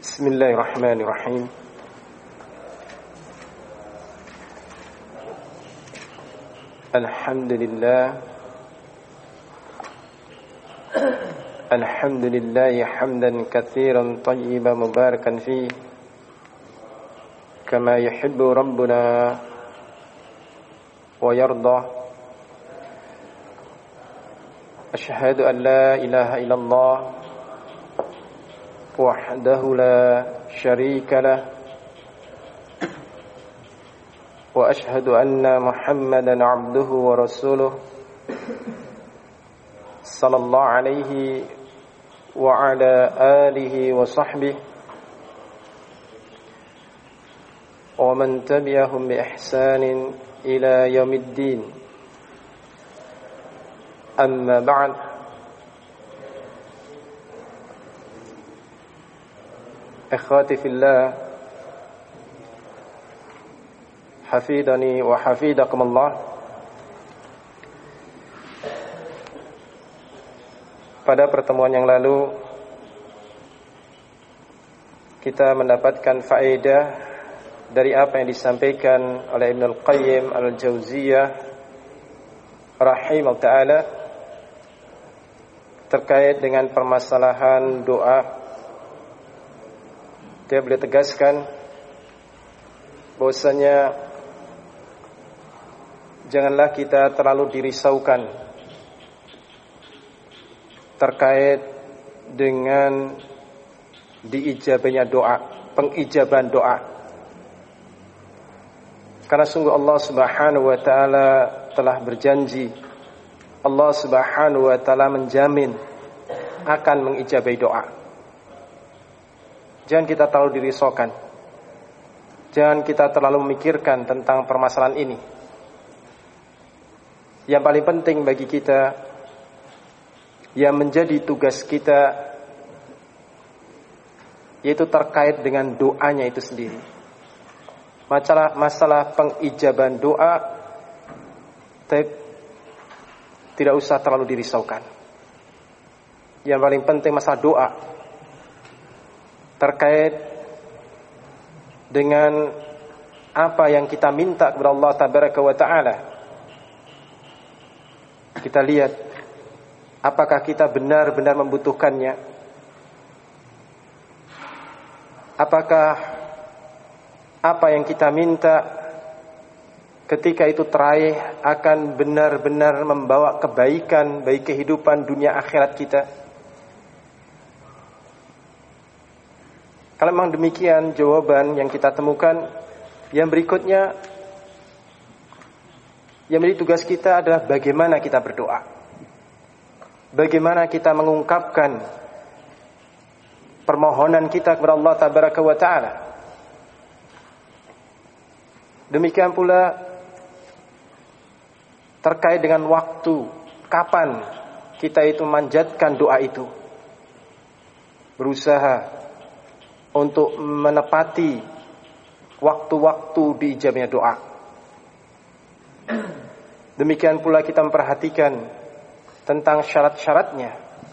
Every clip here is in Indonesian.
Bismillahirrahmanirrahim. Alhamdulillah hamdan katsiran tayyiban mubarakan fi kama yuhibbu rabbuna wa yarda. Asyhadu an la ilaha illallah wahdahu la syarika lah wa ashhadu anna Muhammadan abduhu wa rasuluh sallallahu alaihi wa ala alihi wa sahbihi wa man tabi'ahum bi ihsanin ila yaumiddin. Amma ba'd. Ikhwati fillah, hafidhani wa hafidakumullah. Pada pertemuan yang lalu kita mendapatkan faedah dari apa yang disampaikan oleh Ibnul Qayyim Al-Jauziyah rahimahullah ta'ala terkait dengan permasalahan doa. Dia boleh tegaskan bahwasanya janganlah kita terlalu dirisaukan terkait dengan diijabahnya doa, pengijaban doa. Karena sungguh Allah Subhanahu wa taala telah berjanji, Allah Subhanahu wa taala menjamin akan mengijabahi doa. Jangan kita terlalu dirisaukan. Jangan kita terlalu memikirkan tentang permasalahan ini. Yang paling penting bagi kita, yang menjadi tugas kita, yaitu terkait dengan doanya itu sendiri. Masalah pengijaban doa tidak usah terlalu dirisaukan. Yang paling penting masalah doa terkait dengan apa yang kita minta kepada Allah Tabaraka wa Ta'ala. Kita lihat apakah kita benar-benar membutuhkannya, apakah apa yang kita minta ketika itu teraih akan benar-benar membawa kebaikan bagi kehidupan dunia akhirat kita. Kalau memang demikian jawaban yang kita temukan, yang berikutnya yang menjadi tugas kita adalah bagaimana kita berdoa. Bagaimana kita mengungkapkan permohonan kita kepada Allah Tabaraka wa Ta'ala. Demikian pula terkait dengan waktu, kapan kita itu manjatkan doa itu. Berusaha untuk menepati waktu-waktu diijabahnya doa. Demikian pula kita memperhatikan tentang syarat-syaratnya.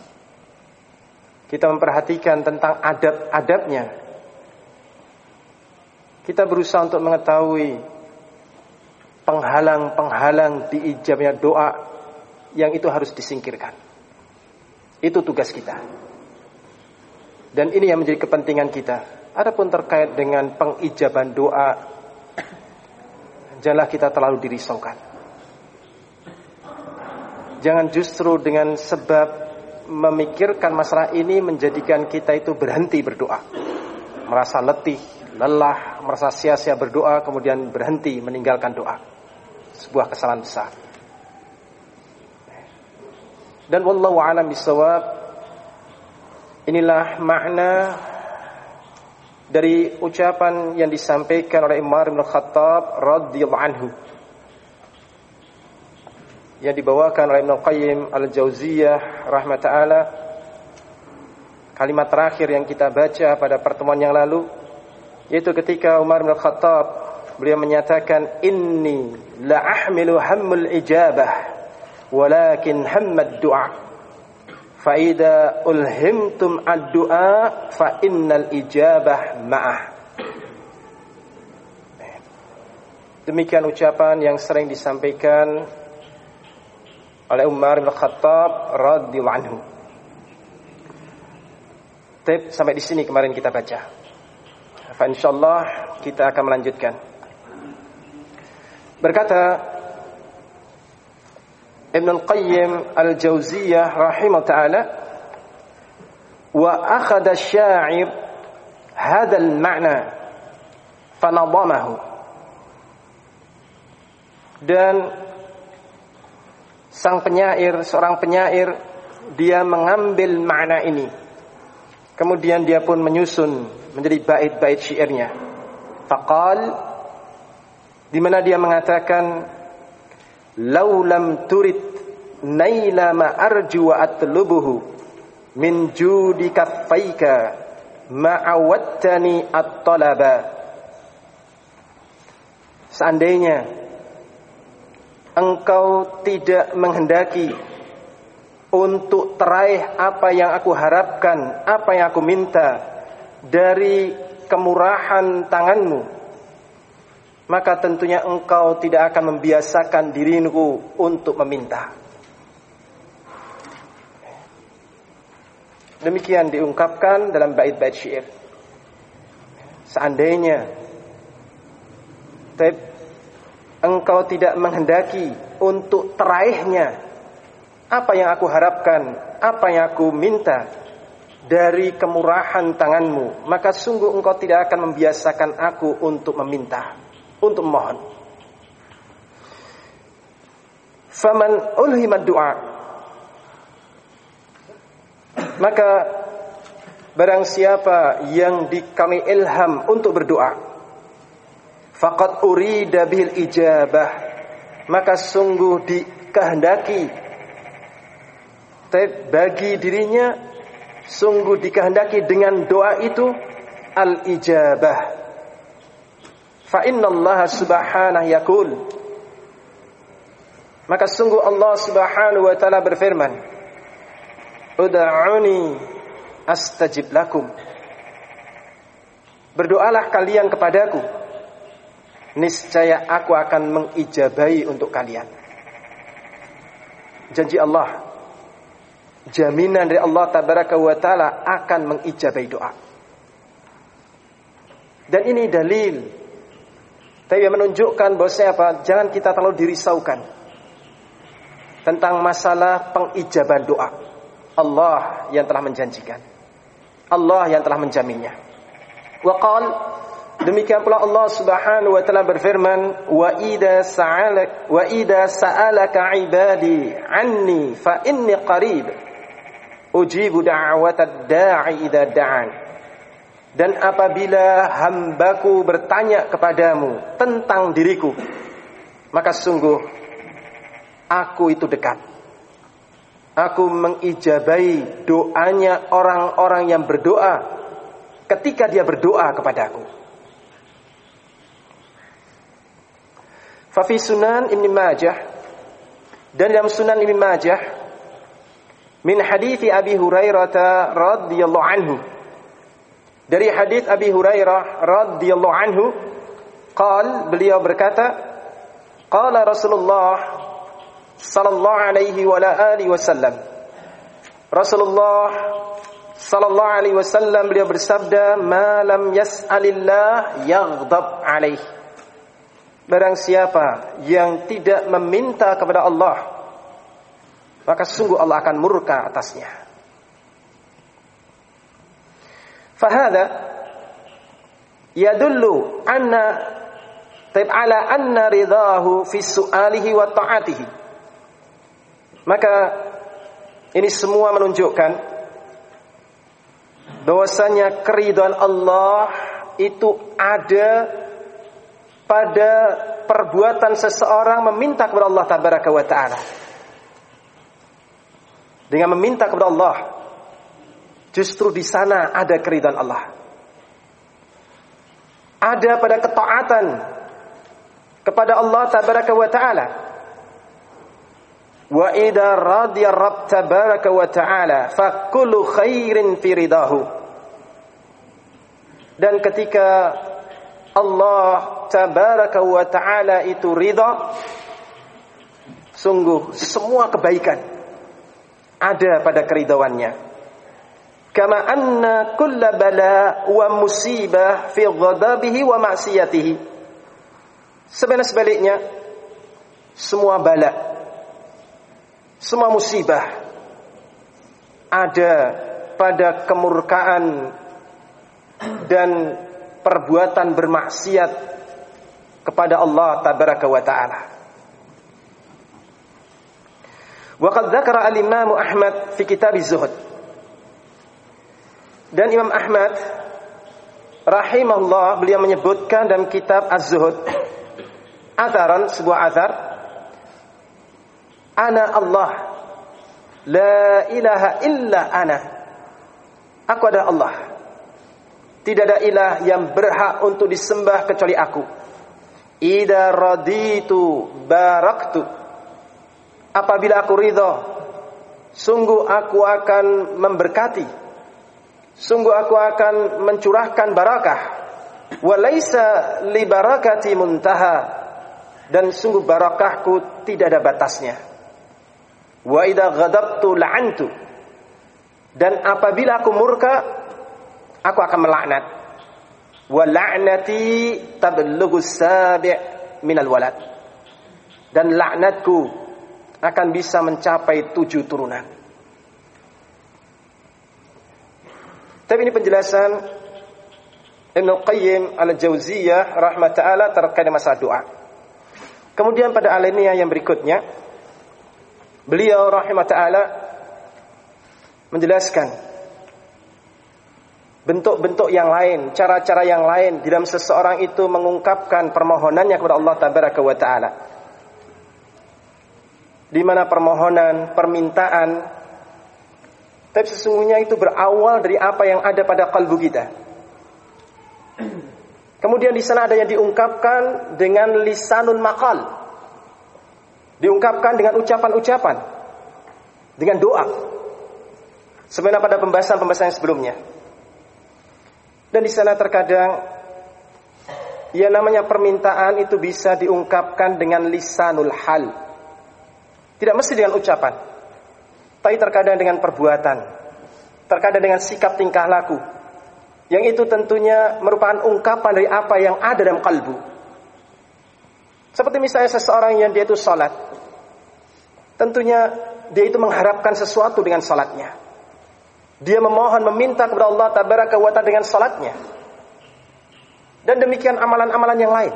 Kita memperhatikan tentang adab-adabnya. Kita berusaha untuk mengetahui penghalang-penghalang diijabahnya doa yang itu harus disingkirkan. Itu tugas kita. Dan ini yang menjadi kepentingan kita. Adapun terkait dengan pengijaban doa, janganlah kita terlalu dirisaukan. Jangan justru dengan sebab memikirkan masalah ini menjadikan kita itu berhenti berdoa. Merasa letih, lelah, merasa sia-sia berdoa, kemudian berhenti meninggalkan doa. Sebuah kesalahan besar. Dan wallahu a'lam bishawab. Inilah makna dari ucapan yang disampaikan oleh Umar bin Khattab radhiyallahu anhu, yang dibawakan oleh Ibnu Qayyim Al-Jauziyah rahimahullah ta'ala. Kalimat terakhir yang kita baca pada pertemuan yang lalu, yaitu ketika Umar bin Khattab beliau menyatakan, inni la ahmilu hammul ijabah walakin hammad du'a fa idza ulhimtum ad-du'a fa innal ijabah ma'ah. Demikian ucapan yang sering disampaikan oleh Umar bin Khattab radhiyallahu anhu. Sampai di sini kemarin kita baca. Fa insyaallah kita akan melanjutkan. Berkata Ibn Al-Qayyim Al-Jauziyah rahimahullah ta'ala, wa akhadha asy-sya'ir hadha al-ma'na fanadhamahu. Dan seorang penyair, dia mengambil makna ini, kemudian dia pun menyusun menjadi bait-bait syairnya. Faqal, di mana dia mengatakan, "Lau lam turid naila ma arju wa atlubuhu min judi kaffaika ma awattani at-talaba." Seandainya engkau tidak menghendaki untuk teraih apa yang aku harapkan, apa yang aku minta dari kemurahan tanganmu, maka tentunya engkau tidak akan membiasakan diriku untuk meminta. Demikian diungkapkan dalam bait-bait syair. Seandainya engkau tidak menghendaki untuk teraihnya apa yang aku harapkan, apa yang aku minta dari kemurahan tanganmu, maka sungguh engkau tidak akan membiasakan aku untuk meminta, untuk memohon. Faman ulhimad du'a, maka barang siapa yang kami ilham untuk berdoa, faqad urida bil ijabah, maka sungguh dikehendaki bagi dirinya, sungguh dikehendaki dengan doa itu al ijabah. Fa innallaha subhanahu yaqul, maka sungguh Allah subhanahu wa ta'ala berfirman, ud'uni astajib lakum, berdoalah kalian kepadaku, niscaya aku akan mengijabahi untuk kalian. Janji Allah, jaminan dari Allah tabaraka wa ta'ala akan mengijabahi doa. Dan ini dalil, tapi menunjukkan bahwa apa? Jangan kita terlalu dirisaukan tentang masalah pengijaban doa. Allah yang telah menjanjikan, Allah yang telah menjaminnya. Wa qala, demikian pula Allah Subhanahu wa taala berfirman, wa idza sa'alaka 'ibadi 'anni fa inni qarib ujibu da'watad da'i idza da'an. Dan apabila hambaku bertanya kepadamu tentang diriku, maka sungguh aku itu dekat. Aku mengijabahi doanya orang-orang yang berdoa ketika dia berdoa kepadaku. Fafi Sunan Ibn Majah, dan dalam Sunan Ibn Majah min hadithi Abi Hurairah radhiyallahu anhu, dari hadits Abi Hurairah radhiyallahu anhu, beliau berkata, qala Rasulullah sallallahu alaihi wa alihi wasallam, Rasulullah sallallahu alaihi wasallam beliau bersabda, ma lam yas'alillah yaghdab alaihi, barang siapa yang tidak meminta kepada Allah, maka sungguh Allah akan murka atasnya. Fahada yadullu ala anna ridahu fi su'alihi wa ta'atihi. Maka ini semua menunjukkan bahwasanya keridhaan Allah itu ada pada perbuatan seseorang meminta kepada Allah tabaraka wa ta'ala. Dengan meminta kepada Allah, justru di sana ada keridhaan Allah. Ada pada ketaatan kepada Allah tabaraka wa ta'ala. Wa idza radiya Rabb tabaraka wa ta'ala fa kullu khairin fi ridahu. Dan ketika Allah tabaraka wa ta'ala itu ridha, sungguh semua kebaikan ada pada keridhaannya. Kama anna kulla bala wa musibah fi ghadabihi wa ma'siyatihi. Sebaliknya, semua bala, semua musibah ada pada kemurkaan dan perbuatan bermaksiat kepada Allah tabaraka wa ta'ala. Wa qad dzakara al-Imam Ahmad fi kitab az-Zuhd. Dan Imam Ahmad rahimahullah, beliau menyebutkan dalam kitab Az-Zuhud atharan, sebuah athar, ana Allah la ilaha illa ana, aku adalah Allah, tidak ada ilah yang berhak untuk disembah kecuali aku. Idza raditu baraktu, apabila aku ridha, sungguh aku akan memberkati, sungguh aku akan mencurahkan barakah. Wa laisa li barakati muntaha, dan sungguh barakahku tidak ada batasnya. Wa idza ghadabtu la'antu, dan apabila aku murka, aku akan melaknat. Wa la'nati tablughu sabi' minal walad, dan laknatku akan bisa mencapai 7 turunan. Tapi ini penjelasan Ibnu Qayyim al-Jauziyah rahmat ta'ala terkait masalah doa. Kemudian pada alinea yang berikutnya, beliau rahmat ta'ala menjelaskan bentuk-bentuk yang lain, cara-cara yang lain di dalam seseorang itu mengungkapkan permohonannya kepada Allah tabaraka wa ta'ala, di mana permohonan, permintaan, tapi sesungguhnya itu berawal dari apa yang ada pada kalbu kita. Kemudian di sana ada yang diungkapkan dengan lisanul maqal, diungkapkan dengan ucapan-ucapan, dengan doa, sebenarnya pada pembahasan-pembahasan yang sebelumnya. Dan di sana terkadang ya namanya permintaan itu bisa diungkapkan dengan lisanul hal, tidak mesti dengan ucapan, tapi terkadang dengan perbuatan, terkadang dengan sikap tingkah laku, yang itu tentunya merupakan ungkapan dari apa yang ada dalam kalbu. Seperti misalnya seseorang yang dia itu salat, tentunya dia itu mengharapkan sesuatu dengan salatnya. Dia memohon, meminta kepada Allah tabaraka wa ta'ala dengan salatnya. Dan demikian amalan-amalan yang lain.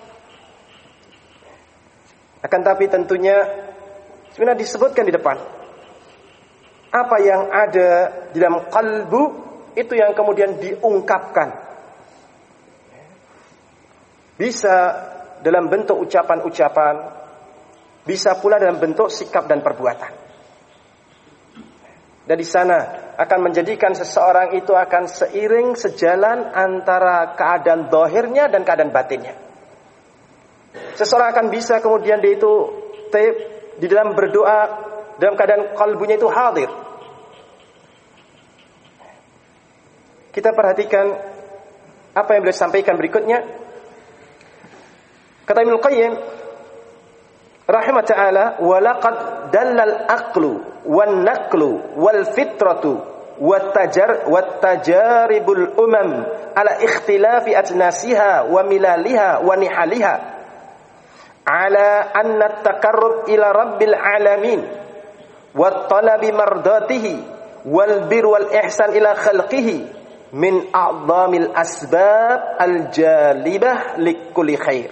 Akan tapi tentunya sebenarnya disebutkan di depan, apa yang ada di dalam kalbu itu yang kemudian diungkapkan. Bisa dalam bentuk ucapan-ucapan, bisa pula dalam bentuk sikap dan perbuatan. Dan di sana akan menjadikan seseorang itu akan seiring sejalan antara keadaan zahirnya dan keadaan batinnya. Seseorang akan bisa kemudian dia itu di dalam berdoa dalam keadaan kalbunya itu hadir. Kita perhatikan apa yang beliau sampaikan berikutnya. Kata Ibnu Qayyim rahimah ta'ala, wa laqad dallal aqlu wan naqlu wal fitratu wat tajaribul umam ala ikhtilafi ajnasiha wa milaliha wa nihaliha ala anna at-taqarrub ila rabbil alamin wat talabi mardatihi wal bir wal ihsan ila khalqihi min a'dhamil asbab al jalibah likulli khair.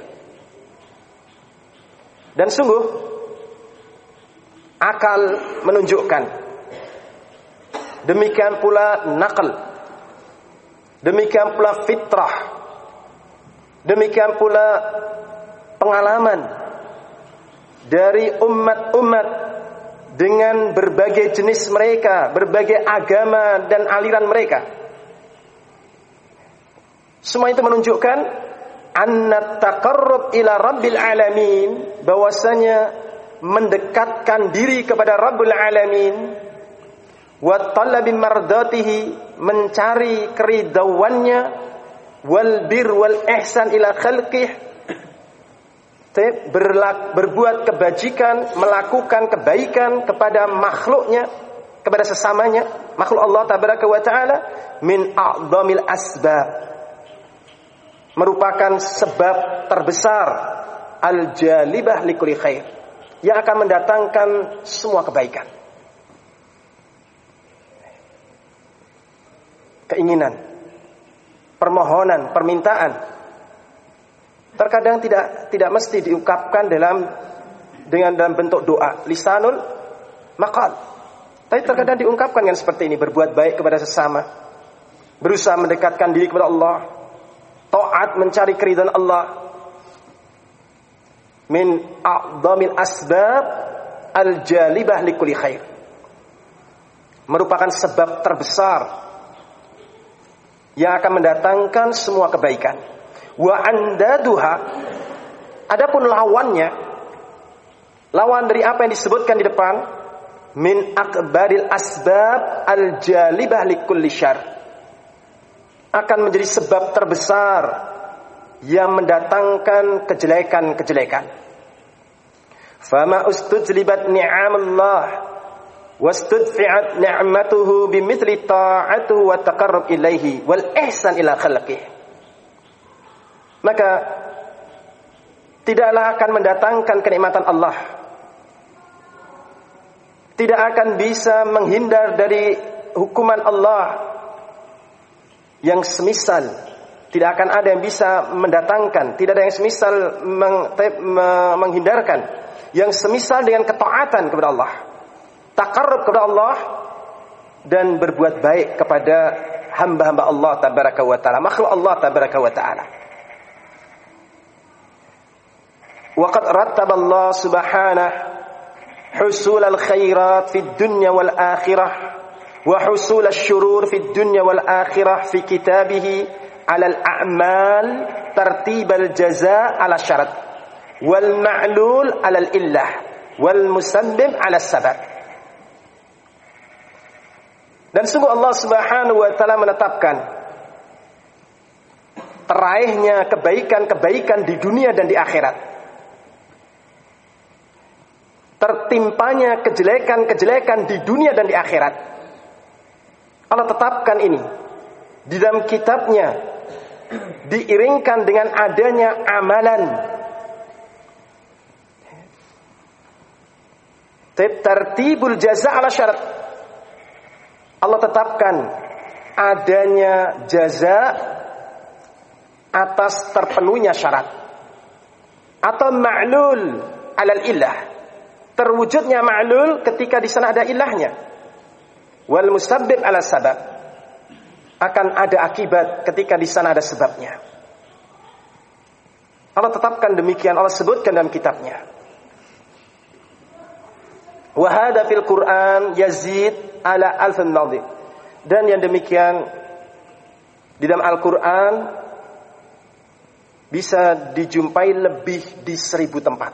Dan sungguh akal menunjukkan, demikian pula nakal, demikian pula fitrah, demikian pula pengalaman dari umat-umat dengan berbagai jenis mereka, berbagai agama dan aliran mereka. Semua itu menunjukkan anna taqarrub ila rabbil alamin, bahwasanya mendekatkan diri kepada Rabbul Alamin, wa talabi mardatihi, mencari keridauannya, wal bir wal ihsan ila khalqih, berbuat kebajikan, melakukan kebaikan kepada makhluknya, kepada sesamanya, makhluk Allah tabaraka wa taala, min a'dhamil asbab, merupakan sebab terbesar al-jalibah likulli khair, yang akan mendatangkan semua kebaikan. Keinginan, permohonan, permintaan terkadang tidak mesti diungkapkan dalam bentuk doa, lisanul maqal. Tapi terkadang diungkapkan yang seperti ini, berbuat baik kepada sesama, berusaha mendekatkan diri kepada Allah, taat, mencari keridhaan Allah. Min a'dhamil asbab al-jalibah likulli khair, merupakan sebab terbesar yang akan mendatangkan semua kebaikan. Wa andaduha, adapun lawannya, lawan dari apa yang disebutkan di depan, min akbaril asbab al-jalibah likulli syarr, akan menjadi sebab terbesar yang mendatangkan kejelekan-kejelekan. Fama ustujlibat ni'amullah wastudfi'at ni'matuhu bimithli ta'atuhu wa taqarrub ilaihi wal ihsan ila khalqih. Maka tidaklah akan mendatangkan kenikmatan Allah, tidak akan bisa menghindar dari hukuman Allah yang semisal, tidak akan ada yang bisa mendatangkan, tidak ada yang semisal menghindarkan yang semisal dengan ketaatan kepada Allah, taqarrub kepada Allah, dan berbuat baik kepada hamba-hamba Allah tabaraka wa ta'ala, makhluk Allah tabaraka wa ta'ala. Wa qad rattaba Allah subhanahu husul al-khairat fid dunya wal akhirah wa husul asy-syurur fid dunya wal akhirah fi kitabih 'ala al-a'mal tartib al-jazaa 'ala syarat wal ma'lul 'ala al-illah wal musabbib 'ala sabab. Dan sungguh Allah Subhanahu wa taala menetapkan teraihnya kebaikan-kebaikan di dunia dan di akhirat, tertimpanya kejelekan-kejelekan di dunia dan di akhirat. Allah tetapkan ini di dalam kitabnya, diiringkan dengan adanya amalan. Tartibul jaza ala syarat. Allah tetapkan adanya jaza atas terpenuhnya syarat, atau ma'lul alal illah, terwujudnya ma'lul ketika di sana ada ilahnya, wal musabbib ala sabab, akan ada akibat ketika di sana ada sebabnya. Allah tetapkan demikian, Allah sebutkan dalam kitabnya. Wa hadza fil Qur'an yazid ala alfin madhi, dan yang demikian di dalam Al-Qur'an bisa dijumpai lebih di 1000 tempat.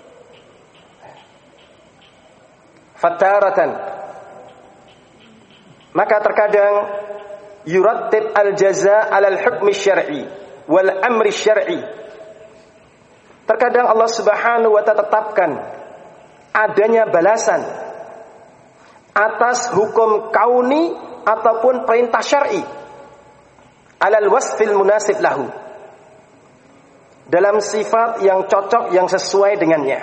Fataratan, maka terkadang yurattib al-jaza ala al-hukmi syar'i wal amri syar'i, terkadang Allah Subhanahu wa ta'ala tetapkan adanya balasan atas hukum kauni ataupun perintah syar'i alal wasfil munasib lahu, dalam sifat yang cocok, yang sesuai dengannya.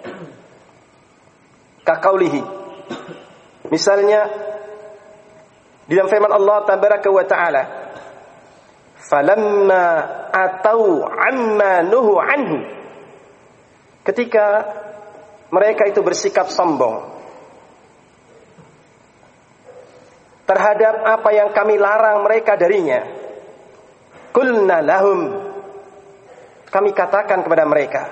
Kaqaulihi, misalnya di dalam firman Allah tabaraka wa ta'ala, falamma atau amma nuhu anhu, ketika mereka itu bersikap sombong terhadap apa yang kami larang mereka darinya, qulna lahum, kami katakan kepada mereka,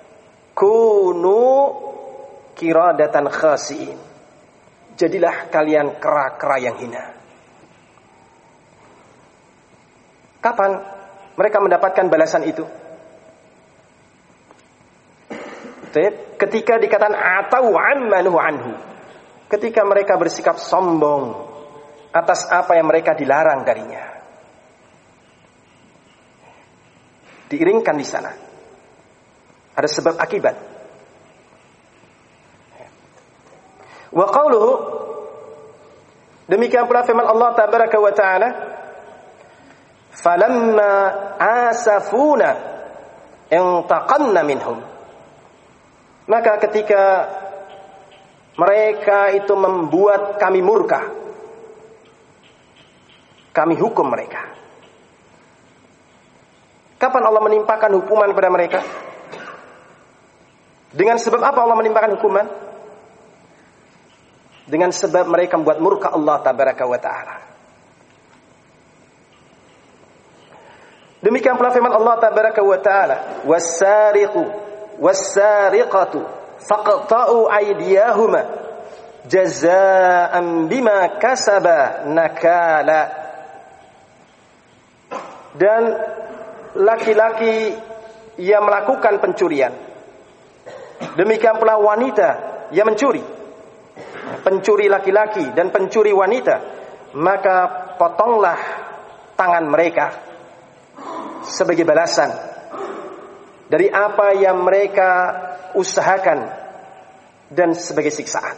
kunu kiradatan khasiin, jadilah kalian kera-kera yang hina. Kapan mereka mendapatkan balasan itu? Ketika dikatakan atau ammanuhu anhu, ketika mereka bersikap sombong atas apa yang mereka dilarang darinya. Diiringkan di sana. Ada sebab akibat. Wa qauluhu, demikian pula firman Allah tabaraka wa ta'ala, falamma asafuna intaqamna minhum. Maka ketika mereka itu membuat kami murka, kami hukum mereka. Kapan Allah menimpakan hukuman kepada mereka? Dengan sebab apa Allah menimpakan hukuman? Dengan sebab mereka membuat murka Allah tabaraka wa ta'ala. Demikian pula firman Allah tabaraka wa ta'ala, was-sariqu was-sariqatu faqta'u aydiyahuma jazaa'an bima kasaba nakala. Dan laki-laki yang melakukan pencurian, demikian pula wanita yang mencuri, pencuri laki-laki dan pencuri wanita, maka potonglah tangan mereka sebagai balasan dari apa yang mereka usahakan dan sebagai siksaan.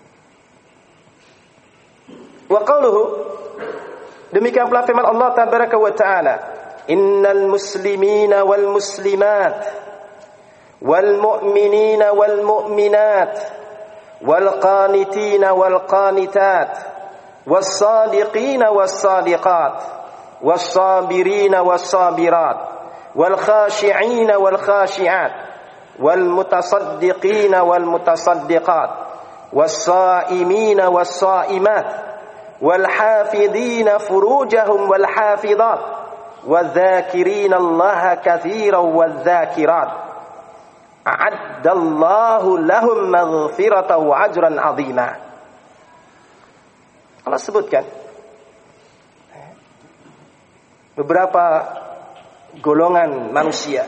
Wa qauluhu, demikian pula firman Allah tabaraka wa ta'ala, innal muslimina wal muslimat wal mu'minina wal mu'minat wal qanitina wal qanitat was sadiqina was sadiqat was-sabirina was-sabirat wal-khashi'ina wal-khashi'at wal-mutasaddiqina wal-mutasaddiqat was-sa'imina was-sa'imat wal-hafidhina furujahum wal-hafidhat wadh-dhakirina Allaha katsiran wadh-dhakirat a'addallahu lahum maghfiratan wa ajran 'azima. Allah sebutkan beberapa golongan manusia,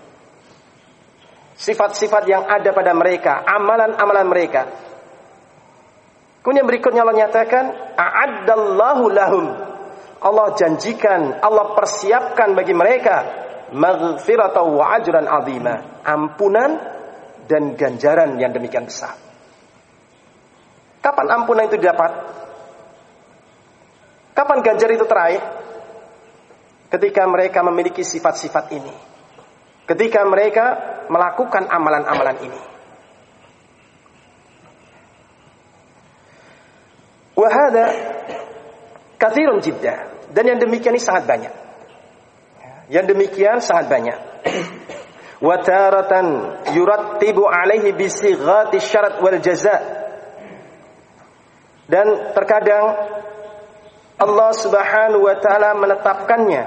sifat-sifat yang ada pada mereka, amalan-amalan mereka. Kemudian berikutnya Allah nyatakan, a'addallahu lahum, Allah janjikan, Allah persiapkan bagi mereka maghfiratan wa ajran 'azima, ampunan dan ganjaran yang demikian besar. Kapan ampunan itu didapat? Kapan ganjaran itu teraih? Ketika mereka memiliki sifat-sifat ini, ketika mereka melakukan amalan-amalan ini. Wa hadza katsirun jiddan, dan yang demikian ini sangat banyak. Yang demikian sangat banyak. Wa taratan yurattibu alaihi bi sighati syarat wal jazaa. Dan terkadang Allah Subhanahu wa ta'ala menetapkannya,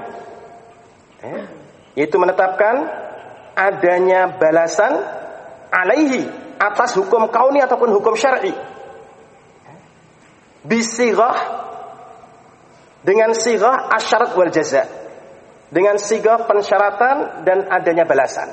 yaitu menetapkan adanya balasan alaihi, atas hukum kauni ataupun hukum syar'i, bisighah, dengan sighah asyarat wal jaza, dengan sighah pensyaratan dan adanya balasan.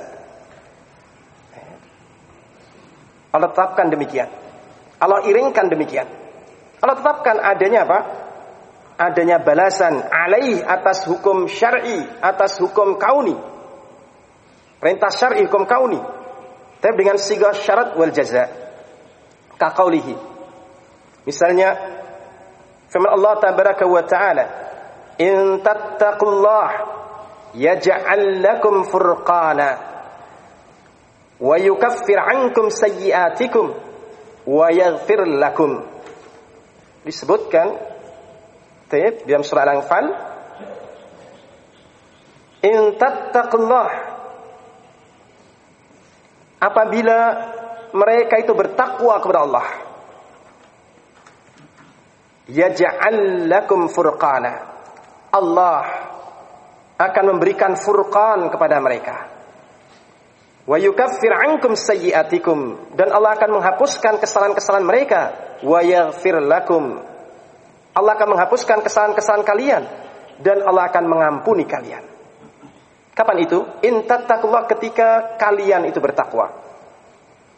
Allah tetapkan demikian, Allah iringkan demikian. Allah tetapkan adanya apa? Adanya balasan alaih, atas hukum syar'i, atas hukum kauni, perintah syar'i, hukum kauni, tapi dengan sighah syarat wal jaza. Ka qaulihi, misalnya firman Allah tabaraka wa ta'ala, in tattaqullah yaj'al lakum furqana wa yukaffir 'ankum sayyi'atikum wa yaghfir lakum. Disebutkan dalam surah Al-Anfal, in tattaqullah, apabila mereka itu bertakwa kepada Allah, yaj'al lakum furqana, Allah akan memberikan furqan kepada mereka. Wa yukaffir 'ankum sayyi'atikum, dan Allah akan menghapuskan kesalahan-kesalahan mereka. Wa yaghfir lakum, Allah akan menghapuskan kesalahan-kesalahan kalian, dan Allah akan mengampuni kalian. Kapan itu? In tattaqullah, ketika kalian itu bertakwa.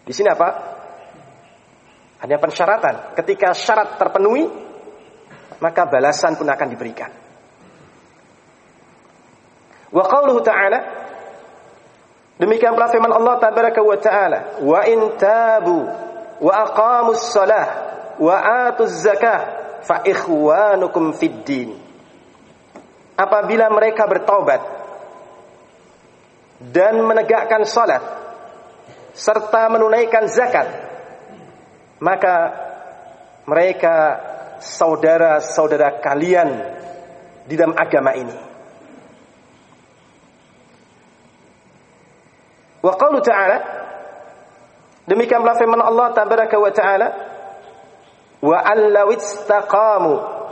Di sini apa? Hanya pensyaratan. Ketika syarat terpenuhi, maka balasan pun akan diberikan. Wa qauluhu ta'ala, demikian pula firman Allah tabaraka wa ta'ala, wa in tabu wa aqamus shalah wa atuz zakah fa ikhwanukum fid din. Apabila mereka bertaubat dan menegakkan salat serta menunaikan zakat, maka mereka saudara-saudara kalian di dalam agama ini. Wa qaulu ta'ala, demikian pula firman Allah tabaraka wa ta'ala, wa allaw istaqamu,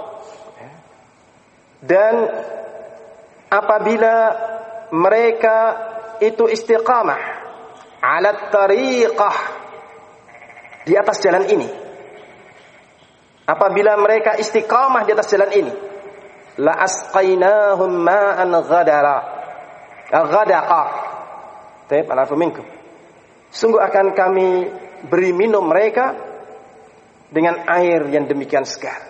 dan apabila mereka itu istiqamah ala tariqah, di atas jalan ini, apabila mereka istiqamah di atas jalan ini, la asqainahum ma'an ghadaqa. Taib alafu minkum. Sungguh akan kami beri minum mereka dengan air yang demikian segar.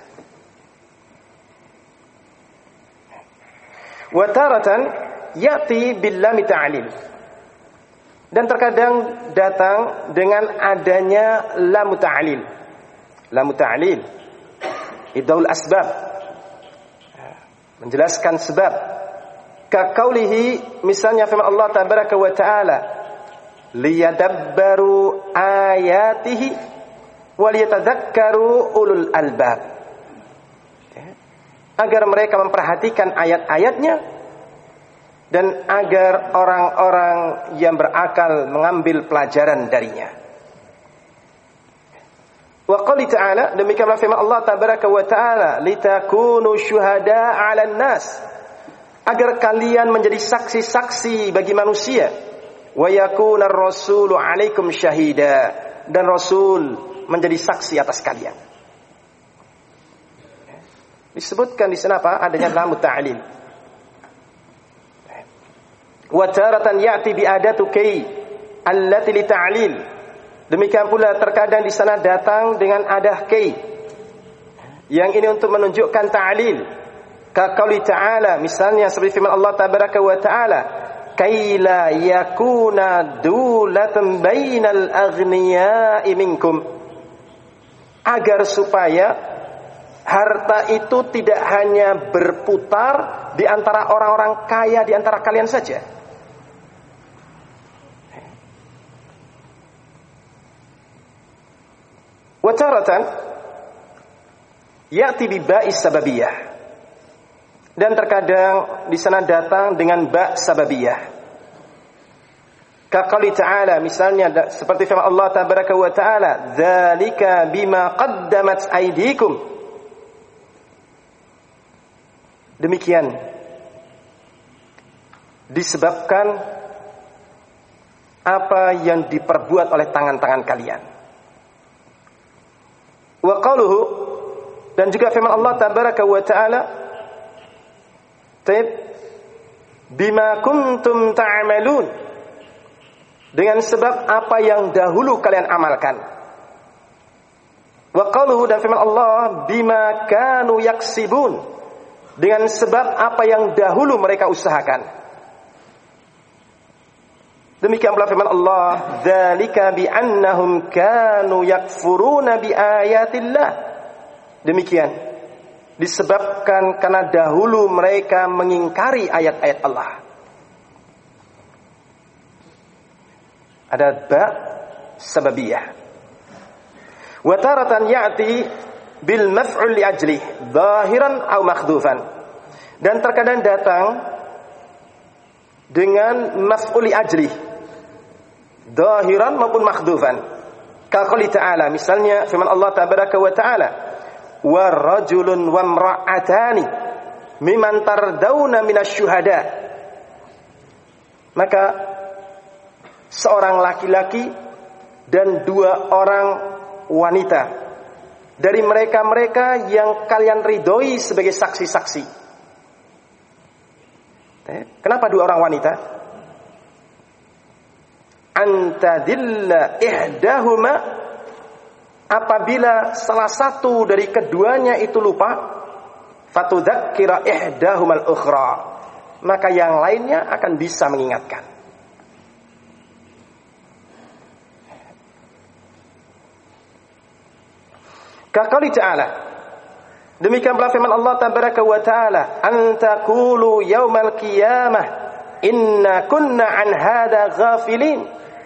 Wa taratan ya'ti bil lam ta'lil. Dan terkadang datang dengan adanya lam ta'lil. Lam ta'lil idul asbab, menjelaskan sebab. Ka qaulihi, misalnya firman Allah tabaraka wa ta'ala, liyadabbaru ayatihi wa liyatadhakkaru ulul albab. Agar mereka memperhatikan ayat-ayatnya dan agar orang-orang yang berakal mengambil pelajaran darinya. Wa qali ta'ala, demikianlah firman Allah tabaraka wa ta'ala, litakunu syuhada'a 'alan nas, agar kalian menjadi saksi-saksi bagi manusia. Wa yakuna ar-rasulu 'alaikum syahida, dan Rasul menjadi saksi atas kalian. Disebutkan di sana apa? Adanya lam ta'lil. Wa taratan ya'ti bi adatu kay allati li ta'lil. Demikian pula terkadang di sana datang dengan adah kay, yang ini untuk menunjukkan ta'lil. Ka qauli ta'ala, misalnya seperti firman Allah tabaraka wa ta'ala, kaila yakuna dulatan bainal aghniya'i minkum, agar supaya harta itu tidak hanya berputar di antara orang-orang kaya di antara kalian saja. Wa taratan ya'ti bi ba'is sababiyah, dan terkadang di sana datang dengan ba' sababiyah. Ka qauli ta'ala, misalnya seperti firman Allah tabaraka wa ta'ala, dzalika bima qaddamat aydikum. Demikian disebabkan apa yang diperbuat oleh tangan-tangan kalian. Wa qauluhu, dan juga firman Allah tabaraka wa ta'ala, bima kuntum ta'malun, dengan sebab apa yang dahulu kalian amalkan. Wa qauluhu, dan firman Allah, bima kanu yaksibun, dengan sebab apa yang dahulu mereka usahakan. Demikian pula firman Allah, dzalika bi annahum kanu yakfuruna bi ayatillah. Demikian disebabkan karena dahulu mereka mengingkari ayat-ayat Allah. Ada ba' sababiyah. Wa taratan ya'ti bil maf'ul li ajli zahiran aw makhdhufan, dan terkadang datang dengan maf'ul li ajli zahiran maupun makhdhufan. Ka qouli ta'ala, misalnya firman Allah tabaraka wa ta'ala, wa rajulun wa imra'atani mimman tardawna minasyuhada. Maka seorang laki-laki dan dua orang wanita dari mereka-mereka yang kalian ridhoi sebagai saksi-saksi. Kenapa dua orang wanita? antadilla ihdahuma, apabila salah satu dari keduanya itu lupa, fatudzakkira ihdahumal ukhra, maka yang lainnya akan bisa mengingatkan. Kaqali ta'ala, demikian pula firman Allah tabaraka wa ta'ala, an taqulu yaumal qiyamah inna kunna an hadza ghafilin.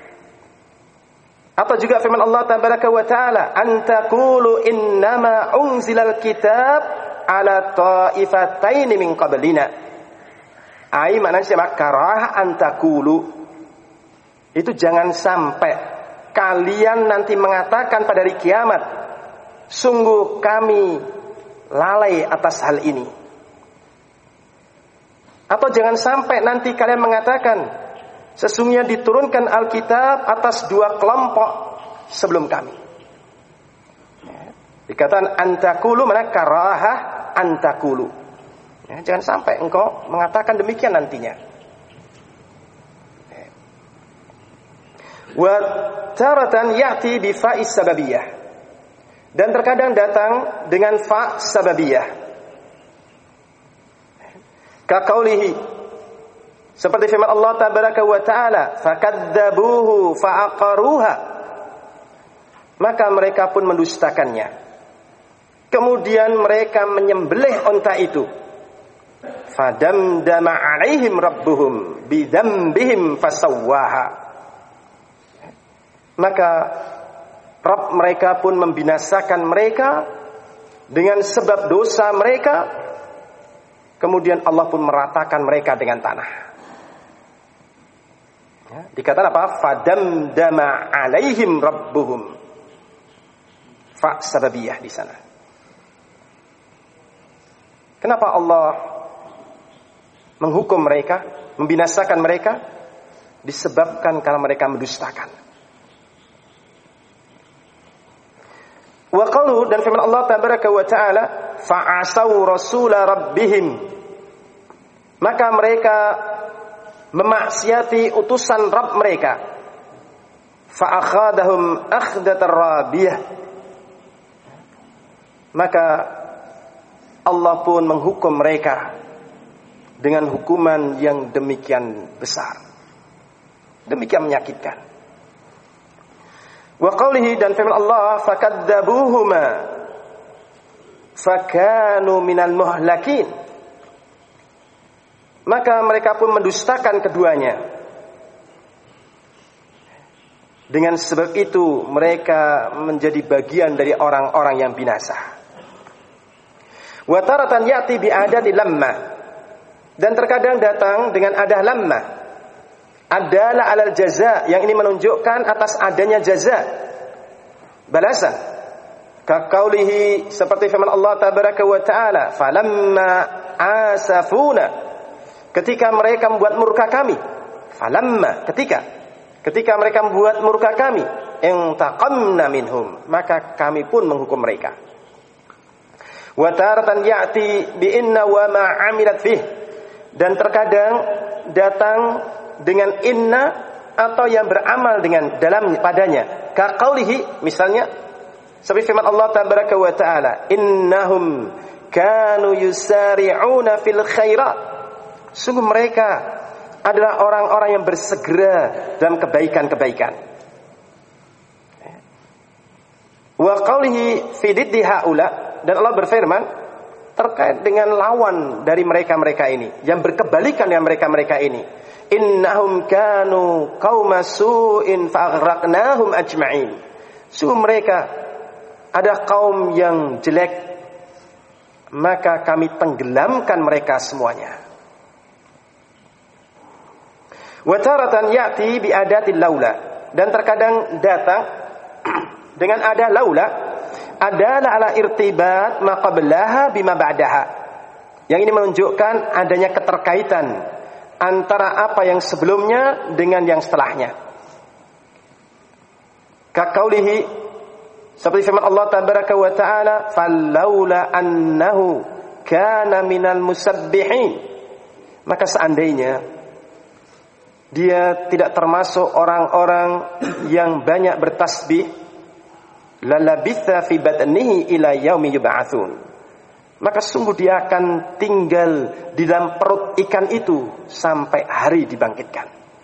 Atau juga firman Allah tabaraka wa ta'ala, an taqulu innama unzilal kitab ala ta'ifataini min qablina. Ai maknanya siapa? Karah an taqulu. Itu jangan sampai kalian nanti mengatakan pada hari kiamat, sungguh kami lalai atas hal ini. Atau jangan sampai nanti kalian mengatakan, sesungguhnya diturunkan Alkitab atas dua kelompok sebelum kami. Dikatakan antakulu, mana karahah antakulu. Jangan sampai engkau mengatakan demikian nantinya. Wa taratan ya'ti bi fa'is sababiyah. Dan terkadang datang dengan fa sababiyah. Kaqaulihi, seperti firman Allah tabaraka wa taala, fakadzabuhu fa'aqaruha, maka mereka pun mendustakannya. Kemudian mereka menyembelih unta itu. Fadamdama 'alaihim rabbuhum bidzambihim fasawwaha. Maka Rabb mereka pun membinasakan mereka dengan sebab dosa mereka. Kemudian Allah pun meratakan mereka dengan tanah. Ya, dikatakan apa? Fadamdama 'alaihim rabbuhum. Fa sababiyah di sana. Kenapa Allah menghukum mereka, membinasakan mereka? Disebabkan karena mereka mendustakan. Wa qalu, dan firman Allah tabaraka wa taala, fa'asau rasula rabbihim, maka mereka memaksiati utusan Rabb mereka. Fa'akhadahum akhdatar rabiyah, maka Allah pun menghukum mereka dengan hukuman yang demikian besar, demikian menyakitkan. Wa qawlihi, dan firman Allah, fakadzabuhuma fakanu minal muhlakin, maka mereka pun mendustakan keduanya. Dengan sebab itu mereka menjadi bagian dari orang-orang yang binasa. Wa taratan ya'ti bi adati lamma, dan terkadang datang dengan adah lamma. Adalah alal jaza, yang ini menunjukkan atas adanya jaza, balasan. Kaqaulihi, seperti firman Allah tabaraka wa taala, falamma asafuna, ketika mereka membuat murka kami. Falamma, ketika mereka membuat murka kami, intaqamna minhum, maka kami pun menghukum mereka. Wa taratan ya'ti bi inna wa ma 'amilat fih, dan terkadang datang dengan inna atau yang beramal dengan dalam padanya. Kaqaulihi, misalnya seperti firman Allah tabaraka wa taala, innahum kanu yusari'una fil khairat, sungguh mereka adalah orang-orang yang bersegera dalam kebaikan-kebaikan. Wa qaulihi fi diddi haula, dan Allah berfirman terkait dengan lawan dari mereka-mereka ini, yang berkebalikan dengan mereka-mereka ini. Innahum kanu qauma su'in fa'aghraqnahum ajma'in. Sungguh mereka ada kaum yang jelek, maka kami tenggelamkan mereka semuanya. Wa taratan ya'ti bi adati laula, dan terkadang datang dengan ada laula, adalah ala irtibat ma qablaha bima ba'daha, yang ini menunjukkan adanya keterkaitan antara apa yang sebelumnya dengan yang setelahnya. Kaqaulihi, seperti firman Allah tabaraka wa taala, falaula annahu kana minal musabbihin, maka seandainya dia tidak termasuk orang-orang yang banyak bertasbih, lalabitha fi batnihi ila yaumi yub'atsun, maka sungguh dia akan tinggal di dalam perut ikan itu sampai hari dibangkitkan.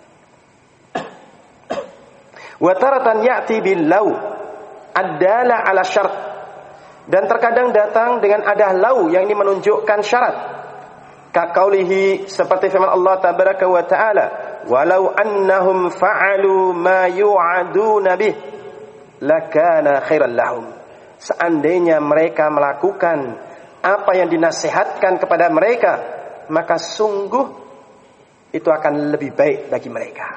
Wa taratan ya'ti bil law adala ala syart, dan terkadang datang dengan adah lau yang ini menunjukkan syarat. Kaqaulihi, seperti firman Allah tabaraka wa taala, walau annahum fa'alu ma yu'aduna bih lakana khairan lahum. Seandainya mereka melakukan apa yang dinasihatkan kepada mereka, maka sungguh itu akan lebih baik bagi mereka.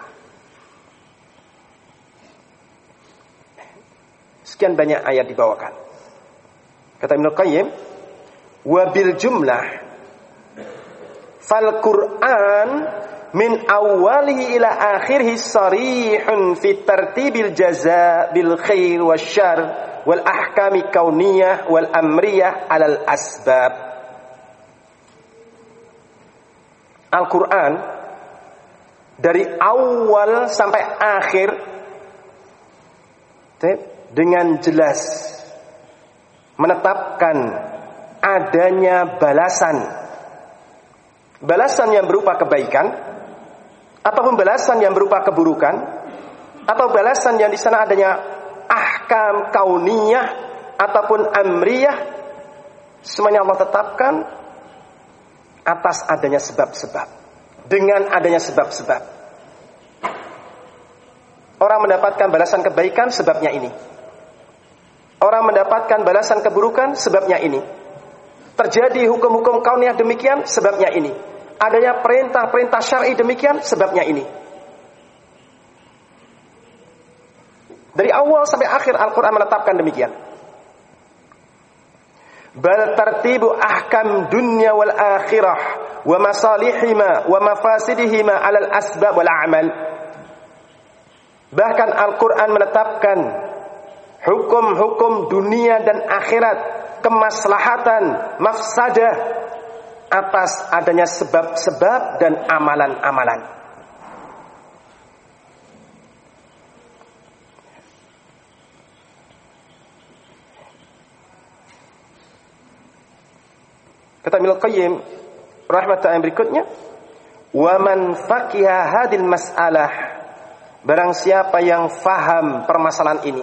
Sekian banyak ayat dibawakan. Kata Ibnu Qayyim, wa bil jumlah fal Qur'an min awwalihi ila akhirih sarihun fi tartibil jazaa bil khair wasyarr wal ahkami kauniyah wal amriyah alal asbab. Al-Quran dari awal sampai akhir dengan jelas menetapkan adanya balasan yang berupa kebaikan, ataupun balasan yang berupa keburukan, atau balasan yang di sana adanya ahkam kauniyah ataupun amriyah, semuanya Allah tetapkan atas adanya sebab-sebab. Dengan adanya sebab-sebab, orang mendapatkan balasan kebaikan, sebabnya ini. Orang mendapatkan balasan keburukan, sebabnya ini. Terjadi hukum-hukum kauniyah demikian, sebabnya ini. Adanya perintah-perintah syar'i demikian, sebabnya ini. Dari awal sampai akhir Al-Quran menetapkan demikian. Bal tartibu ahkam dunya wal akhirah wa masalihima wa mafasidihima alal asbab wal a'mal. Bahkan Al-Quran menetapkan hukum-hukum dunia dan akhirat, kemaslahatan, mafsadah, atas adanya sebab-sebab dan amalan-amalan. Kata Ibnu Qayyim rahmatan berikutnya, wa man faqiha hadil mas'alah, barang siapa yang faham permasalahan ini,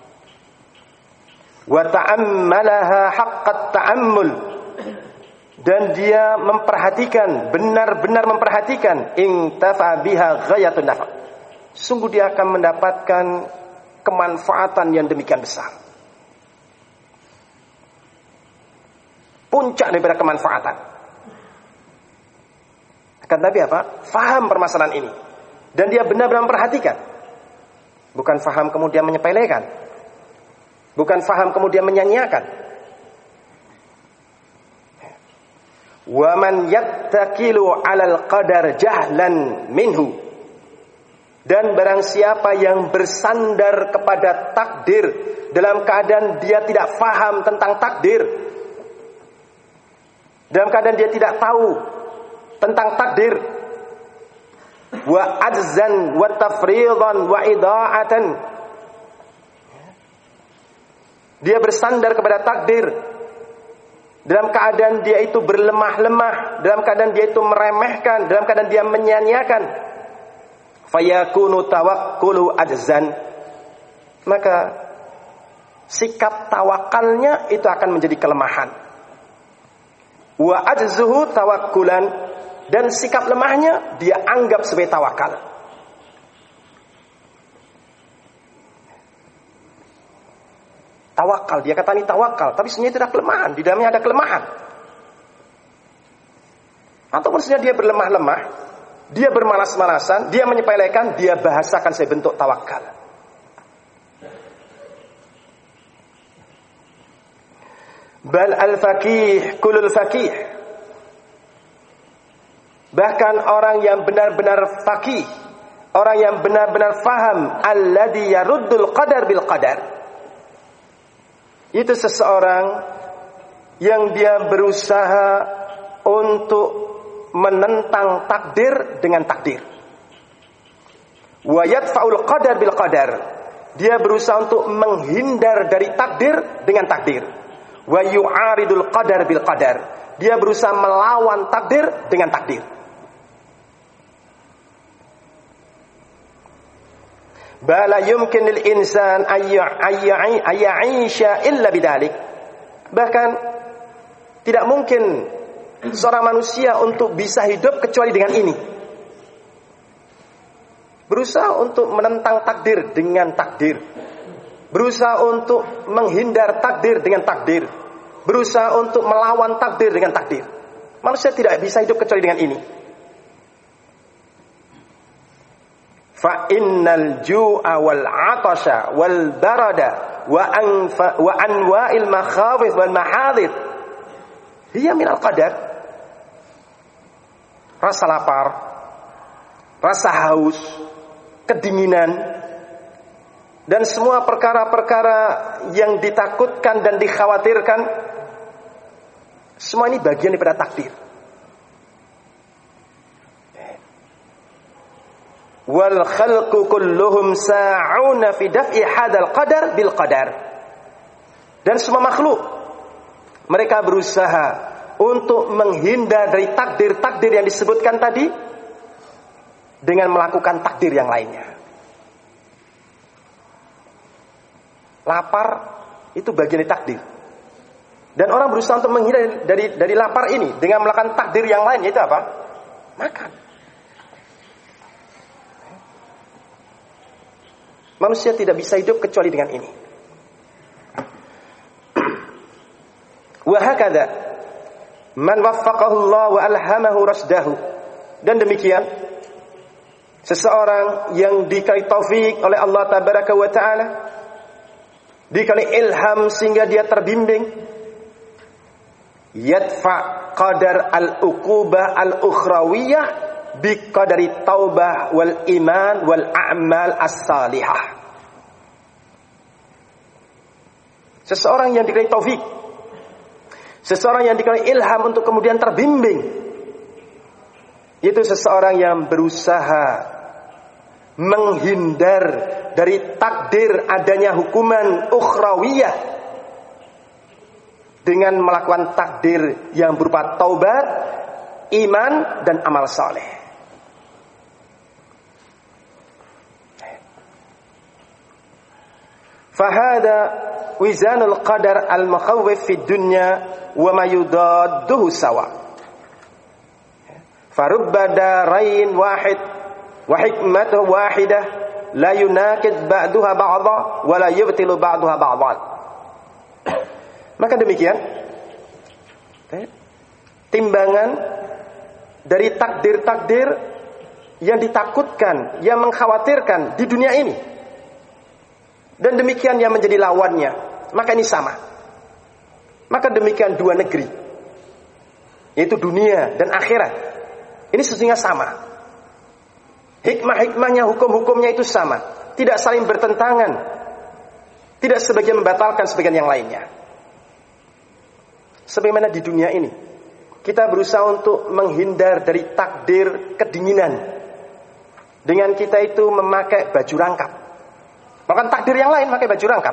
wa ta'ammalaha haqqat ta'ammul, dan dia memperhatikan, benar-benar memperhatikan, intafa biha ghayatun nafa', sungguh dia akan mendapatkan kemanfaatan yang demikian besar. Puncak daripada kemanfaatan. Akan tapi apa? Faham permasalahan ini. Dan dia benar-benar memperhatikan. Bukan faham kemudian menyepelekan. Bukan faham kemudian menyanyiakan. Wa man yattakilu 'alal qadar jahlan minhu. Dan barang siapa yang bersandar kepada takdir dalam keadaan dia tidak faham tentang takdir, dalam keadaan dia tidak tahu tentang takdir, wa ajzan wa tafridan wa ida'atan, dia bersandar kepada takdir dalam keadaan dia itu berlemah-lemah, dalam keadaan dia itu meremehkan, dalam keadaan dia menyia-nyiakan, fayakunu tawakkulu ajzan, maka sikap tawakalnya itu akan menjadi kelemahan. Wa ajzuhu tawakkulan, dan sikap lemahnya dia anggap sebagai tawakal. Tawakal, dia kata ini tawakal, tapi sebenarnya tidak kelemahan, di dalamnya ada kelemahan. Ataupun sebenarnya dia berlemah-lemah, dia bermalas-malasan, dia menyepelekan, dia bahasakan sebagai bentuk tawakal. Bal al-faqih kulul faqih, bahkan orang yang benar-benar faqih, orang yang benar-benar faham, alladhi yaruddul qadar bil qadar, itu seseorang yang dia berusaha untuk menentang takdir dengan takdir. Wa yadfa'ul qadar bil qadar. Dia berusaha untuk menghindar dari takdir dengan takdir. Wa yu'aridul qadar bil qadar. Dia berusaha melawan takdir dengan takdir. Bala yumkin lil insan ayya'isha illa bidalik. Bahkan tidak mungkin seorang manusia untuk bisa hidup kecuali dengan ini. Berusaha untuk menentang takdir dengan takdir. Berusaha untuk menghindar takdir dengan takdir. Berusaha untuk melawan takdir dengan takdir. Manusia tidak bisa hidup kecuali dengan ini. Fa innal ju'a wal 'atasha wal barada wa anwa'il makhawif wal mahadith hiya minal qadar. Rasa lapar, rasa haus, kedinginan, dan semua perkara-perkara yang ditakutkan dan dikhawatirkan, semua ini bagian daripada takdir. Wal khalqu kulluhum sa'una fi daf'i hadal qadar bil qadar. Dan semua makhluk mereka berusaha untuk menghindar dari takdir-takdir yang disebutkan tadi dengan melakukan takdir yang lainnya. Lapar itu bagian dari takdir. Dan orang berusaha untuk menghindar dari lapar ini dengan melakukan takdir yang lain, yaitu apa? Makan. Manusia tidak bisa hidup kecuali dengan ini. Wa hakadha man waffaqahu Allah wa alhamahu rasdahu. Dan demikian seseorang yang dikasih taufik oleh Allah tabaraka wa taala, dikasih ilham sehingga dia terbimbing, yadfa qadar al-uqubah al-ukhrawiyah biqadari taubah wal iman wal a'mal as-salihah. Seseorang yang dikasih taufik, seseorang yang dikasih ilham untuk kemudian terbimbing, itu seseorang yang berusaha menghindar dari takdir adanya hukuman ukhrawiyah dengan melakukan takdir yang berupa taubat, iman, dan amal saleh. Fahada wizanul qadar al-mukhawwif fid dunya wa ma yudadduhu sawa. Farubba darain wahid wa hikmatuhu wahidah la yunakid ba'daha ba'dha wa la yubtilu ba'daha ba'dhan. Maka demikian timbangan dari takdir-takdir yang ditakutkan, yang mengkhawatirkan di dunia ini, dan demikian yang menjadi lawannya, maka ini sama. Maka demikian dua negeri, yaitu dunia dan akhirat, ini sesungguhnya sama. Hikmah-hikmahnya, hukum-hukumnya itu sama, tidak saling bertentangan, tidak sebagian membatalkan sebagian yang lainnya. Sebagaimana di dunia ini kita berusaha untuk menghindar dari takdir kedinginan dengan kita itu memakai baju rangkap. Bahkan takdir yang lain pakai baju rangkap.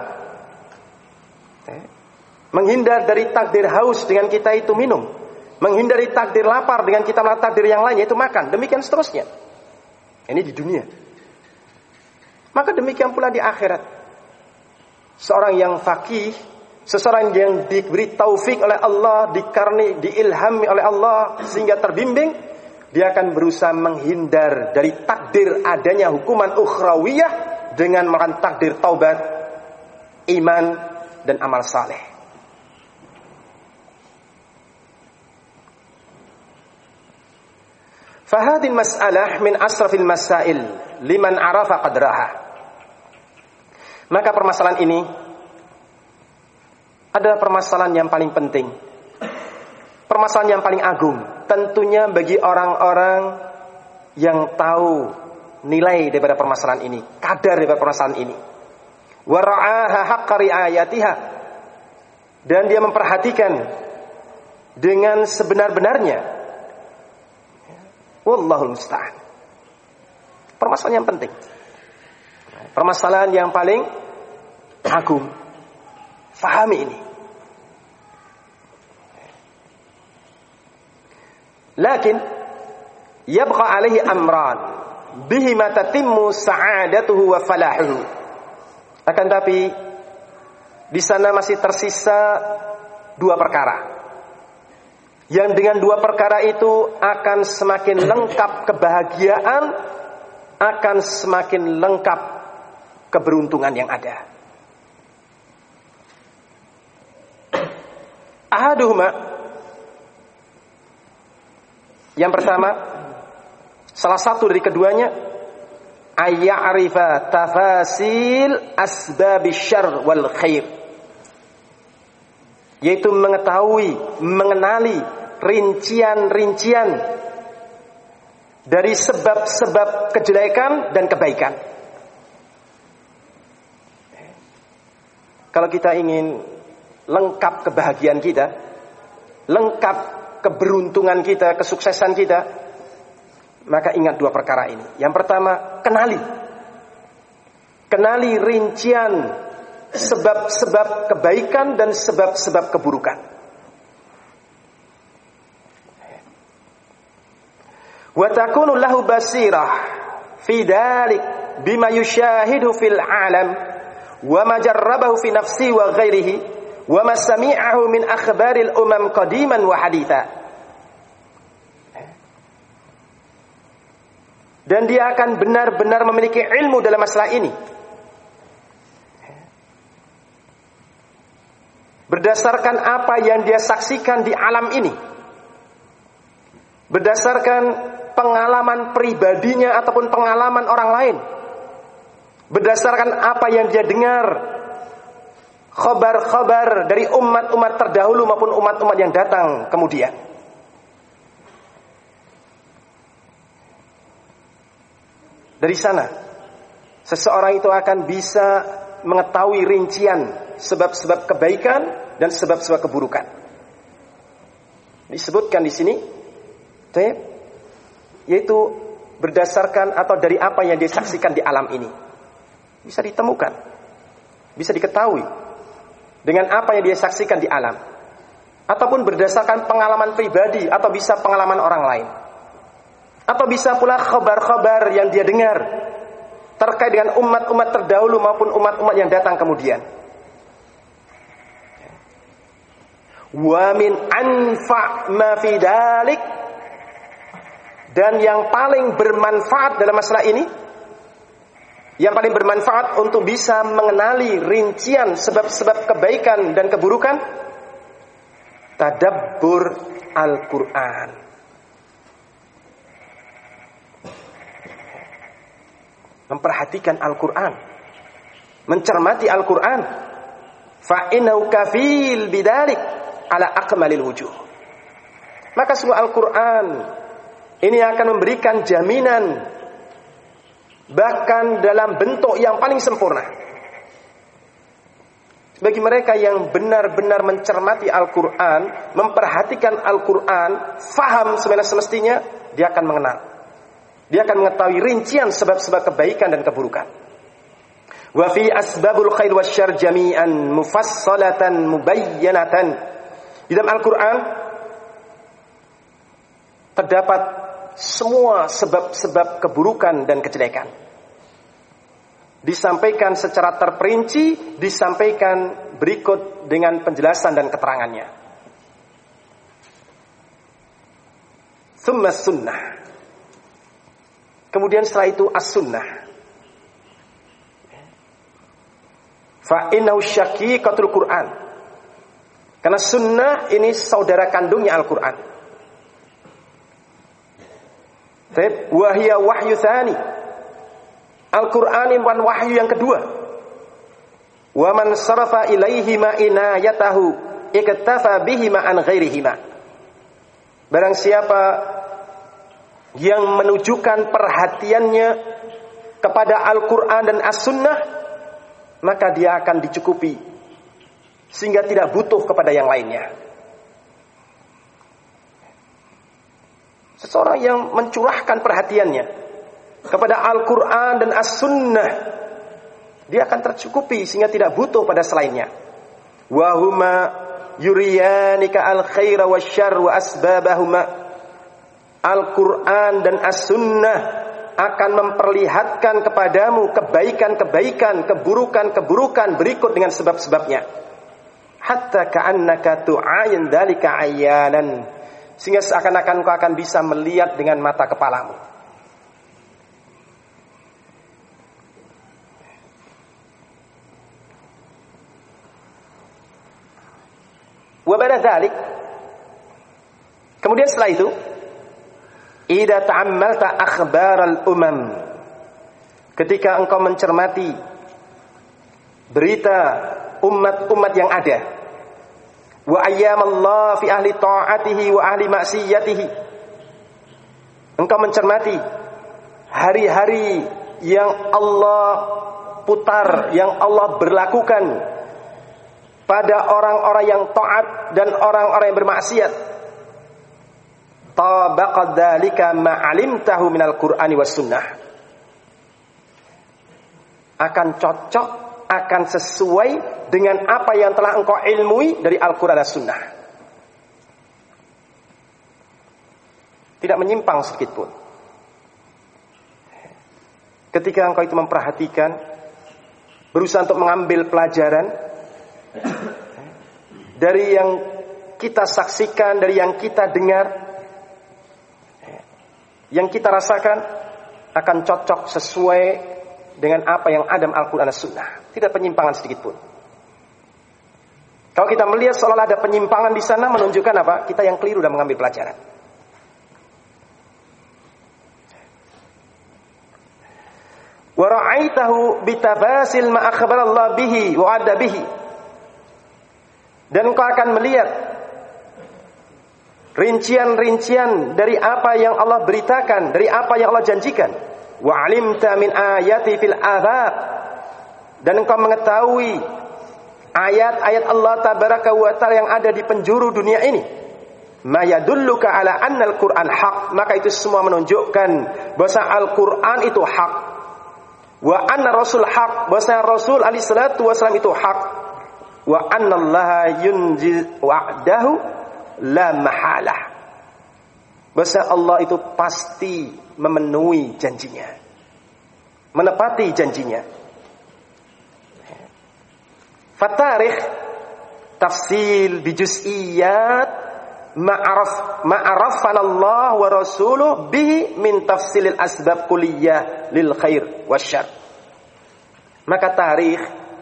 Menghindar dari takdir haus dengan kita itu minum. Menghindari takdir lapar dengan kita melakukan takdir yang lain, yaitu makan. Demikian seterusnya. Ini di dunia. Maka demikian pula di akhirat. Seorang yang faqih, seseorang yang diberi taufik oleh Allah, diilhami oleh Allah sehingga terbimbing, dia akan berusaha menghindar dari takdir adanya hukuman ukhrawiyah dengan melakukan takdir taubat, iman, dan amal saleh. Fahadil mas'alah min asrafil masail liman arafa qadraha. Maka permasalahan ini adalah permasalahan yang paling penting, permasalahan yang paling agung, tentunya bagi orang-orang yang tahu nilai daripada permasalahan ini, kadar daripada permasalahan ini. Wa ra'aha haqqa ri'ayatiha, dan dia memperhatikan dengan sebenar-benarnya. Wallahul musta'an. Permasalahan yang penting. permasalahan yang paling agung. Fahami ini. Lakin yabqa alaihi amran bihima tatimmu sa'adatuhu wa falahuhu. Akan tapi di sana masih tersisa dua perkara. Yang dengan dua perkara itu akan semakin lengkap kebahagiaan, akan semakin lengkap keberuntungan yang ada. Ahaduhuma, yang pertama, salah satu dari keduanya, ayya'rifa tafasil asbabis syarr wal khair, yaitu mengetahui, mengenali rincian-rincian dari sebab-sebab kejelekan dan kebaikan. Kalau kita ingin lengkap kebahagiaan kita, lengkap keberuntungan kita, kesuksesan kita, maka ingat dua perkara ini. Yang pertama, kenali rincian sebab-sebab kebaikan dan sebab-sebab keburukan. Wa takunu lahu basirah fi dzalik bima yushahidu fil alam wa ma jarrabahu fi nafsi wa ghairihi wa ma sami'ahu min akhbaril umam qadiman wa haditha. Dan dia akan benar-benar memiliki ilmu dalam masalah ini. Berdasarkan apa yang dia saksikan di alam ini, berdasarkan pengalaman pribadinya ataupun pengalaman orang lain, berdasarkan apa yang dia dengar, khabar-khabar dari umat-umat terdahulu maupun umat-umat yang datang kemudian. Dari sana seseorang itu akan bisa mengetahui rincian sebab-sebab kebaikan dan sebab-sebab keburukan. Disebutkan di sini, yaitu berdasarkan atau dari apa yang disaksikan di alam ini. Bisa ditemukan, bisa diketahui dengan apa yang dia saksikan di alam, ataupun berdasarkan pengalaman pribadi, atau bisa pengalaman orang lain, atau bisa pula khabar-khabar yang dia dengar terkait dengan umat-umat terdahulu maupun umat-umat yang datang kemudian. Wa min anfa' ma fi dalik, dan yang paling bermanfaat dalam masalah ini, yang paling bermanfaat untuk bisa mengenali rincian sebab-sebab kebaikan dan keburukan, tadabbur Al-Quran. Memperhatikan Al-Quran, mencermati Al-Quran. Fa'innahu kafil bidalik ala akmalil wujuh. Maka sungguh Al-Quran ini akan memberikan jaminan, bahkan dalam bentuk yang paling sempurna, bagi mereka yang benar-benar mencermati Al-Quran, memperhatikan Al-Quran, faham semestinya, dia akan mengenal, dia akan mengetahui rincian sebab-sebab kebaikan dan keburukan. Wa fi asbabul khair wasyarr jami'an mufassalatan mubayyanatan. Di dalam Al-Quran terdapat semua sebab-sebab keburukan dan kejelekan, disampaikan secara terperinci, disampaikan berikut dengan penjelasan dan keterangannya. Tsumma sunnah. Kemudian setelah itu as-sunnah. Fa innahu syaqiqatul Qur'an. Karena sunnah ini saudara kandungnya Al-Quran. Wahya wahyu tsani. Al-Quran ini bukan wahyu yang kedua. Wa man sarafa ilaihi ma inayatahu iktafa bihi ma an ghairihima. Barang siapa yang menunjukkan perhatiannya kepada Al-Quran dan As-Sunnah, maka dia akan dicukupi sehingga tidak butuh kepada yang lainnya. Seseorang yang mencurahkan perhatiannya kepada Al-Quran dan As-Sunnah, Dia akan tercukupi sehingga tidak butuh pada selainnya. Wa huma yuriyanika al-khaira wasyarr wa asbabahuma. Al-Quran dan As-Sunnah akan memperlihatkan kepadamu kebaikan-kebaikan, keburukan-keburukan berikut dengan sebab-sebabnya. Hatta ka'annaka tu'ayin dalika ayyanan. Sehingga seakan-akan kau akan bisa melihat dengan mata kepalamu. Wa ba'da dzalik, kemudian setelah itu, idza ta'ammalta akhbaral umam, ketika engkau mencermati berita umat-umat yang ada, wa ayyamallah fi ahli ta'atihi wa ahli maksiyatihi, engkau mencermati hari-hari yang Allah putar, yang Allah berlakukan pada orang-orang yang taat dan orang-orang yang bermaksiat, tabaqad dzalika ma 'alimtahu minal Qur'ani was sunnah, akan cocok, akan sesuai dengan apa yang telah engkau ilmui dari Al-Quran dan Sunnah. Tidak menyimpang sedikit pun. Ketika engkau itu memperhatikan, berusaha untuk mengambil pelajaran dari yang kita saksikan, dari yang kita dengar, yang kita rasakan, akan cocok sesuai dengan apa yang ada dalam Al-Quran dan Sunnah. Tidak penyimpangan sedikit pun. Kalau kita melihat seolah ada penyimpangan di sana, menunjukkan apa? Kita yang keliru dalam mengambil pelajaran. Wa ra'aitahu bitabasil ma akhbarallahu bihi wa adda bihi. Dan engkau akan melihat rincian-rincian dari apa yang Allah beritakan, dari apa yang Allah janjikan. Wa 'alimta min ayati fil adzab, dan engkau mengetahui ayat-ayat Allah tabaraka wa ta'ala yang ada di penjuru dunia ini. Ma yadulluka ala anna al-Qur'an haq, maka itu semua menunjukkan bahwa Al-Qur'an itu hak. Wa anna rasul haq, bahwa Rasul alaihi salatu wasallam itu hak. Wa anna Allah yunjiz wa'dahu la mahalah, bahwa Allah itu pasti memenuhi janjinya, menepati janjinya. Fatarikh tafsil bijuz'iyat ma'arafana Allah wa rasuluh bihi min tafsilil asbab kulliyah lil khair wasyarr. Maka tarikh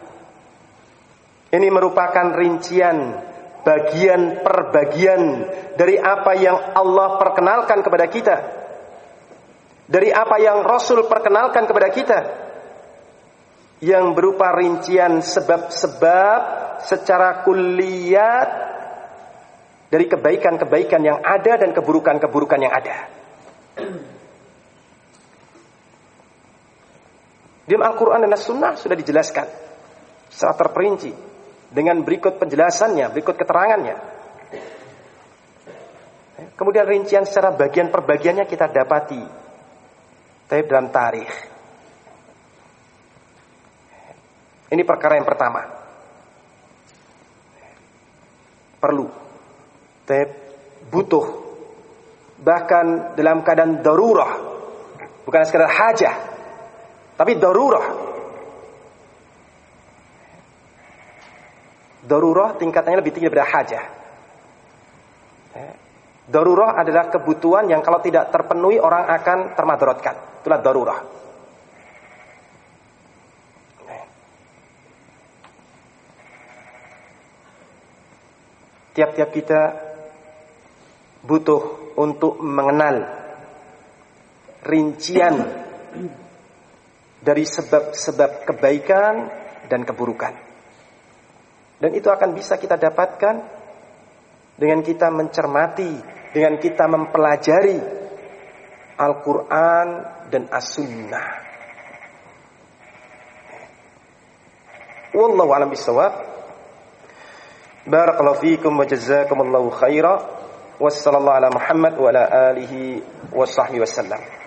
ini merupakan rincian, bagian per bagian dari apa yang Allah perkenalkan kepada kita, dari apa yang Rasul perkenalkan kepada kita, yang berupa rincian sebab-sebab secara kulliyat dari kebaikan-kebaikan yang ada dan keburukan-keburukan yang ada. Di Al-Quran dan As-Sunnah sudah dijelaskan secara terperinci dengan berikut penjelasannya, berikut keterangannya. Kemudian rincian secara bagian per bagiannya kita dapati dalam tarikh. Ini perkara yang pertama. Perlu, butuh, bahkan dalam keadaan darurah, bukan sekedar hajah, tapi darurah. Darurah tingkatannya lebih tinggi daripada hajah. Darurah adalah kebutuhan yang kalau tidak terpenuhi orang akan termadaratkan. Itulah darurah. Tiap-tiap kita butuh untuk mengenal rincian dari sebab-sebab kebaikan dan keburukan. Dan itu akan bisa kita dapatkan dengan kita mencermati, dengan kita mempelajari Al-Quran dan As-Sunnah. Wallahu a'lam bishawab. Barakallahu fiikum wa jazakumullahu khaira. Wassallallahu ala Muhammad wa ala alihi wa sahbihi wasallam.